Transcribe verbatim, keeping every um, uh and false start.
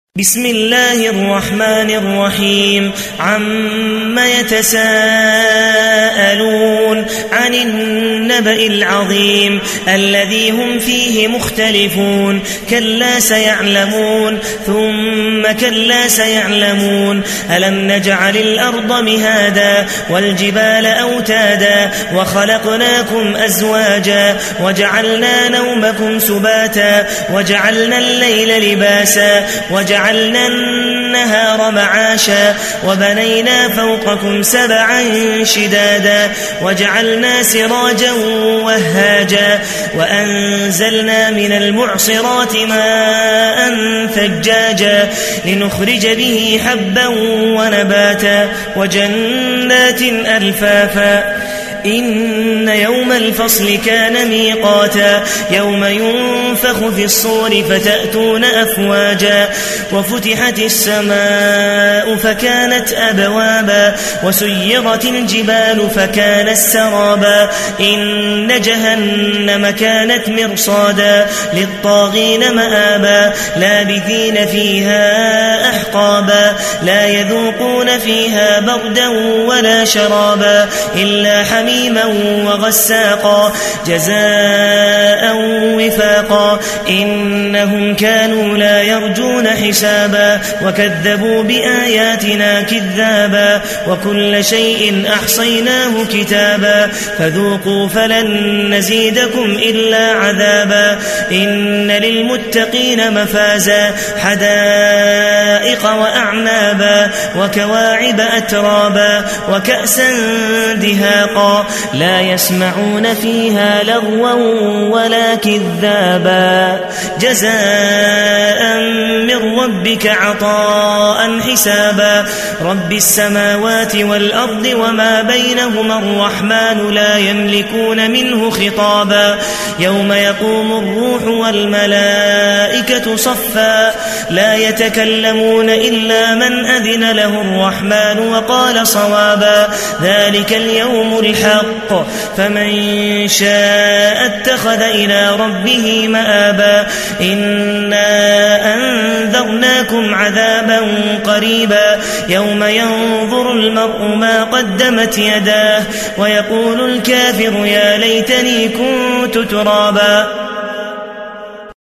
بسم الله الرحمن الرحيم عم يتساءلون عن النبأ العظيم الذي هم فيه مختلفون كلا سيعلمون ثم كلا سيعلمون ألم نجعل الأرض مهادا والجبال أوتادا وخلقناكم أزواجا وجعلنا نومكم سباتا وجعلنا الليل لباسا وجعلنا جعلنا النهار معاشا وبنينا فوقكم سبعا شدادا وجعلنا سراجا وهاجا وأنزلنا من المعصرات ماء ثجاجا لنخرج به حبا ونباتا وجنات ألفافا إن يوم الفصل كان ميقاتا يوم ينفخ في الصور فتأتون أفواجا وفتحت السماء فكانت أبوابا وسيرت الجبال فكانت سرابا إن جهنم كانت مرصادا للطاغين مآبا لابثين فيها أحقابا لا يذوقون فيها بردا ولا شرابا إلا حميما وغساقا جزاء وفاقا إنهم كانوا لا يرجون حسابا وكذبوا بآياتنا كذابا وكل شيء أحصيناه كتابا فذوقوا فلن نزيدكم إلا عذابا إن للمتقين مفازا حدائق وأعنابا وكواعب أترابا وكأسا دهاقا لا يسمعون فيها لغوا ولا كذابا جزاء من ربك عطاء حسابا رب السماوات والأرض وما بينهما الرحمن لا يملكون منه خطابا يوم يقوم الروح والملائكة صفا لا يتكلمون إلا من أذن له الرحمن وقال صوابا ذلك اليوم الحق فمن شاء اتخذ إلى ربه مآبا إنا أنذرناكم عذابا قريبا يوم ينظر المرء ما قدمت يداه ويقول الكافر يا ليتني كنت ترابا